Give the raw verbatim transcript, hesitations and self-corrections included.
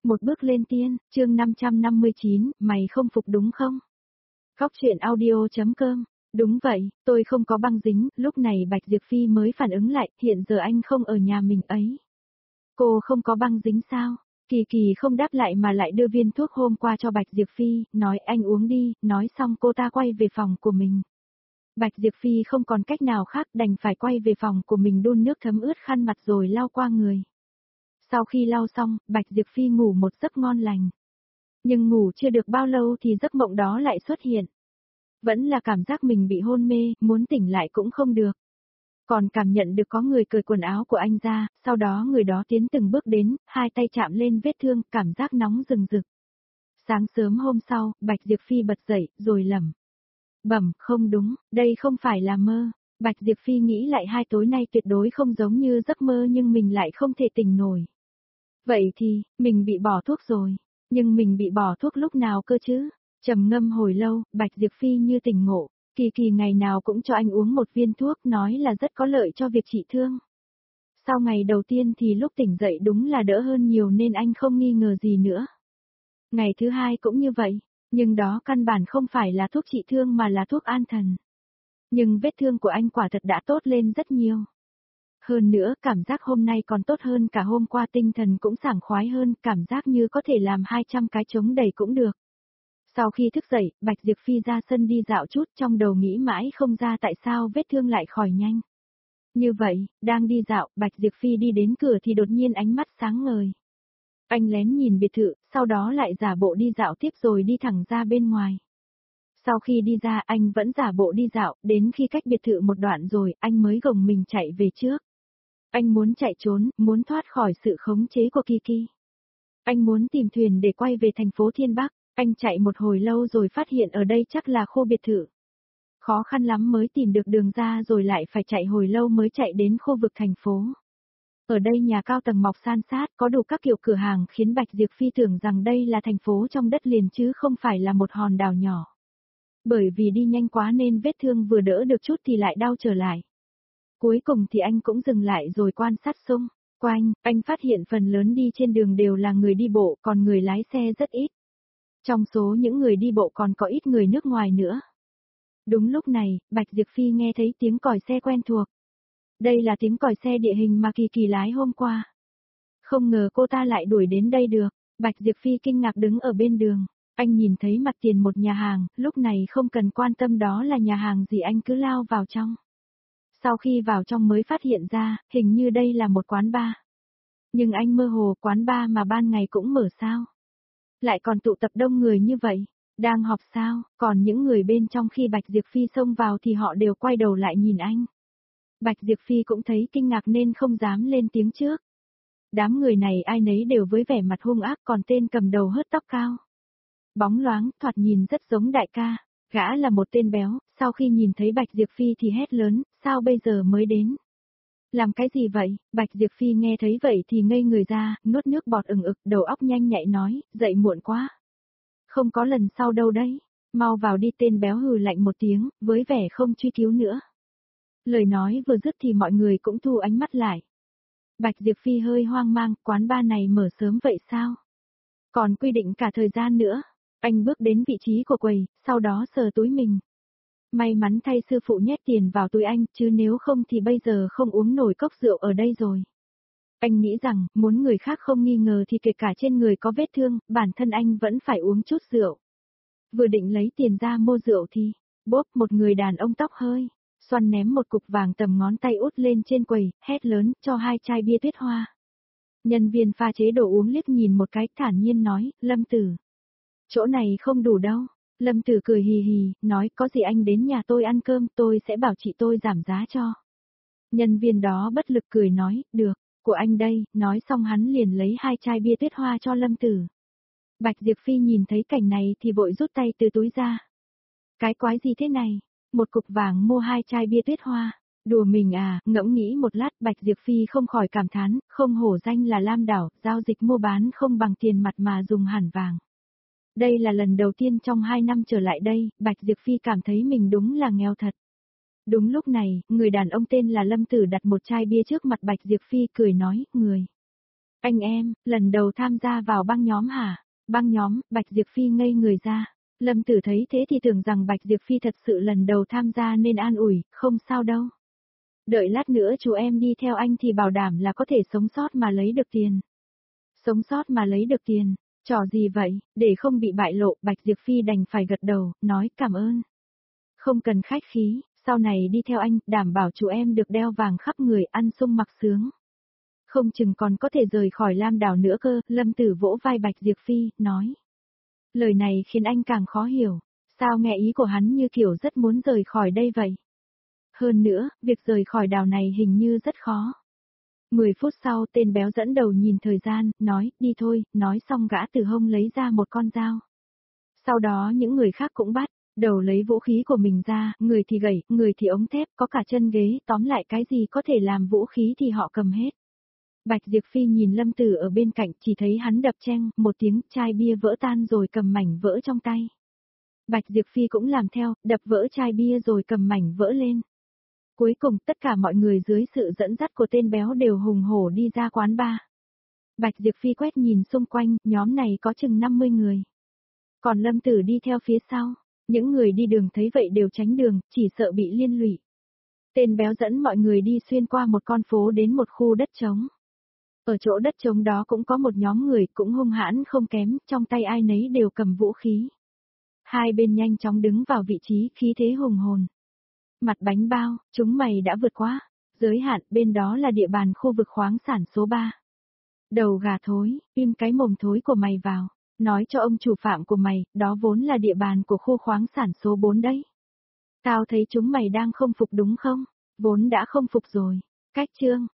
Một bước lên tiên, chương năm trăm năm mươi chín, mày không phục đúng không? Góc truyện audio chấm com. Đúng vậy, tôi không có băng dính, lúc này Bạch Diệp Phi mới phản ứng lại, hiện giờ anh không ở nhà mình ấy. Cô không có băng dính sao? Kỳ Kỳ không đáp lại mà lại đưa viên thuốc hôm qua cho Bạch Diệp Phi, nói anh uống đi, nói xong cô ta quay về phòng của mình. Bạch Diệp Phi không còn cách nào khác đành phải quay về phòng của mình đun nước thấm ướt khăn mặt rồi lau qua người. Sau khi lau xong, Bạch Diệp Phi ngủ một giấc ngon lành. Nhưng ngủ chưa được bao lâu thì giấc mộng đó lại xuất hiện. Vẫn là cảm giác mình bị hôn mê, muốn tỉnh lại cũng không được. Còn cảm nhận được có người cởi quần áo của anh ra, sau đó người đó tiến từng bước đến, hai tay chạm lên vết thương, cảm giác nóng rừng rực. Sáng sớm hôm sau, Bạch Diệp Phi bật dậy, rồi lẩm bẩm, không đúng, đây không phải là mơ. Bạch Diệp Phi nghĩ lại hai tối nay tuyệt đối không giống như giấc mơ nhưng mình lại không thể tỉnh nổi. Vậy thì, mình bị bỏ thuốc rồi. Nhưng mình bị bỏ thuốc lúc nào cơ chứ? Trầm ngâm hồi lâu, Bạch Diệp Phi như tỉnh ngộ. Kỳ Kỳ ngày nào cũng cho anh uống một viên thuốc nói là rất có lợi cho việc trị thương. Sau ngày đầu tiên thì lúc tỉnh dậy đúng là đỡ hơn nhiều nên anh không nghi ngờ gì nữa. Ngày thứ hai cũng như vậy, nhưng đó căn bản không phải là thuốc trị thương mà là thuốc an thần. Nhưng vết thương của anh quả thật đã tốt lên rất nhiều. Hơn nữa, cảm giác hôm nay còn tốt hơn cả hôm qua, tinh thần cũng sảng khoái hơn, cảm giác như có thể làm hai trăm cái trống đầy cũng được. Sau khi thức dậy, Bạch Diệp Phi ra sân đi dạo chút, trong đầu nghĩ mãi không ra tại sao vết thương lại khỏi nhanh. Như vậy, đang đi dạo, Bạch Diệp Phi đi đến cửa thì đột nhiên ánh mắt sáng ngời. Anh lén nhìn biệt thự, sau đó lại giả bộ đi dạo tiếp rồi đi thẳng ra bên ngoài. Sau khi đi ra anh vẫn giả bộ đi dạo, đến khi cách biệt thự một đoạn rồi, anh mới gồng mình chạy về trước. Anh muốn chạy trốn, muốn thoát khỏi sự khống chế của Kiki. Anh muốn tìm thuyền để quay về thành phố Thiên Bắc, anh chạy một hồi lâu rồi phát hiện ở đây chắc là khu biệt thự. Khó khăn lắm mới tìm được đường ra rồi lại phải chạy hồi lâu mới chạy đến khu vực thành phố. Ở đây nhà cao tầng mọc san sát, có đủ các kiểu cửa hàng khiến Bạch Diệp Phi tưởng rằng đây là thành phố trong đất liền chứ không phải là một hòn đảo nhỏ. Bởi vì đi nhanh quá nên vết thương vừa đỡ được chút thì lại đau trở lại. Cuối cùng thì anh cũng dừng lại rồi quan sát xung quanh, anh phát hiện phần lớn đi trên đường đều là người đi bộ, còn người lái xe rất ít. Trong số những người đi bộ còn có ít người nước ngoài nữa. Đúng lúc này, Bạch Diệp Phi nghe thấy tiếng còi xe quen thuộc. Đây là tiếng còi xe địa hình mà Kỳ Kỳ lái hôm qua. Không ngờ cô ta lại đuổi đến đây được. Bạch Diệp Phi kinh ngạc đứng ở bên đường. Anh nhìn thấy mặt tiền một nhà hàng, lúc này không cần quan tâm đó là nhà hàng gì anh cứ lao vào trong. Sau khi vào trong mới phát hiện ra, hình như đây là một quán bar. Nhưng anh mơ hồ, quán bar mà ban ngày cũng mở sao? Lại còn tụ tập đông người như vậy, đang họp sao? Còn những người bên trong khi Bạch Diệp Phi xông vào thì họ đều quay đầu lại nhìn anh. Bạch Diệp Phi cũng thấy kinh ngạc nên không dám lên tiếng trước. Đám người này ai nấy đều với vẻ mặt hung ác, còn tên cầm đầu hớt tóc cao. Bóng loáng, thoạt nhìn rất giống đại ca. Gã là một tên béo, sau khi nhìn thấy Bạch Diệp Phi thì hét lớn, sao bây giờ mới đến? Làm cái gì vậy? Bạch Diệp Phi nghe thấy vậy thì ngây người ra, nuốt nước bọt ừng ực, đầu óc nhanh nhạy nói, dậy muộn quá. Không có lần sau đâu đấy, mau vào đi, tên béo hừ lạnh một tiếng, với vẻ không truy cứu nữa. Lời nói vừa dứt thì mọi người cũng thu ánh mắt lại. Bạch Diệp Phi hơi hoang mang, quán bar này mở sớm vậy sao? Còn quy định cả thời gian nữa. Anh bước đến vị trí của quầy, sau đó sờ túi mình. May mắn thay sư phụ nhét tiền vào túi anh, chứ nếu không thì bây giờ không uống nổi cốc rượu ở đây rồi. Anh nghĩ rằng, muốn người khác không nghi ngờ thì kể cả trên người có vết thương, bản thân anh vẫn phải uống chút rượu. Vừa định lấy tiền ra mua rượu thì, bốp, một người đàn ông tóc hơi xoăn ném một cục vàng tầm ngón tay út lên trên quầy, hét lớn, cho hai chai bia tuyết hoa. Nhân viên pha chế đồ uống liếc nhìn một cái, thản nhiên nói, Lâm Tử. Chỗ này không đủ đâu. Lâm Tử cười hì hì, nói có gì anh đến nhà tôi ăn cơm, tôi sẽ bảo chị tôi giảm giá cho. Nhân viên đó bất lực cười nói, được, của anh đây, nói xong hắn liền lấy hai chai bia tuyết hoa cho Lâm Tử. Bạch Diệp Phi nhìn thấy cảnh này thì vội rút tay từ túi ra. Cái quái gì thế này? Một cục vàng mua hai chai bia tuyết hoa. Đùa mình à, ngẫm nghĩ một lát Bạch Diệp Phi không khỏi cảm thán, không hổ danh là Lam Đảo, giao dịch mua bán không bằng tiền mặt mà dùng hẳn vàng. Đây là lần đầu tiên trong hai năm trở lại đây, Bạch Diệp Phi cảm thấy mình đúng là nghèo thật. Đúng lúc này, người đàn ông tên là Lâm Tử đặt một chai bia trước mặt Bạch Diệp Phi cười nói, người. Anh em, lần đầu tham gia vào băng nhóm hả? Băng nhóm, Bạch Diệp Phi ngây người ra. Lâm Tử thấy thế thì tưởng rằng Bạch Diệp Phi thật sự lần đầu tham gia nên an ủi, không sao đâu. Đợi lát nữa chú em đi theo anh thì bảo đảm là có thể sống sót mà lấy được tiền. Sống sót mà lấy được tiền, trò gì vậy, để không bị bại lộ, Bạch Diệp Phi đành phải gật đầu, nói cảm ơn. Không cần khách khí, sau này đi theo anh, đảm bảo chú em được đeo vàng khắp người, ăn sung mặc sướng. Không chừng còn có thể rời khỏi Lam Đảo nữa cơ, Lâm Tử vỗ vai Bạch Diệp Phi, nói. Lời này khiến anh càng khó hiểu, sao nghe ý của hắn như kiểu rất muốn rời khỏi đây vậy. Hơn nữa, việc rời khỏi đảo này hình như rất khó. Mười phút sau tên béo dẫn đầu nhìn thời gian, nói, đi thôi, nói xong gã từ hông lấy ra một con dao. Sau đó những người khác cũng bắt, đầu lấy vũ khí của mình ra, người thì gậy, người thì ống thép, có cả chân ghế, tóm lại cái gì có thể làm vũ khí thì họ cầm hết. Bạch Diệp Phi nhìn Lâm Tử ở bên cạnh, chỉ thấy hắn đập cheng, một tiếng, chai bia vỡ tan rồi cầm mảnh vỡ trong tay. Bạch Diệp Phi cũng làm theo, đập vỡ chai bia rồi cầm mảnh vỡ lên. Cuối cùng tất cả mọi người dưới sự dẫn dắt của tên béo đều hùng hổ đi ra quán bar. Bạch Diệp Phi quét nhìn xung quanh, nhóm này có chừng năm mươi người. Còn Lâm Tử đi theo phía sau, những người đi đường thấy vậy đều tránh đường, chỉ sợ bị liên lụy. Tên béo dẫn mọi người đi xuyên qua một con phố đến một khu đất trống. Ở chỗ đất trống đó cũng có một nhóm người cũng hung hãn không kém, trong tay ai nấy đều cầm vũ khí. Hai bên nhanh chóng đứng vào vị trí, khí thế hùng hồn. Mặt bánh bao, chúng mày đã vượt quá giới hạn, bên đó là địa bàn khu vực khoáng sản số ba. Đầu gà thối, im cái mồm thối của mày vào, nói cho ông chủ phạm của mày, đó vốn là địa bàn của khu khoáng sản số bốn đấy. Tao thấy chúng mày đang không phục đúng không? Vốn đã không phục rồi. Cách chương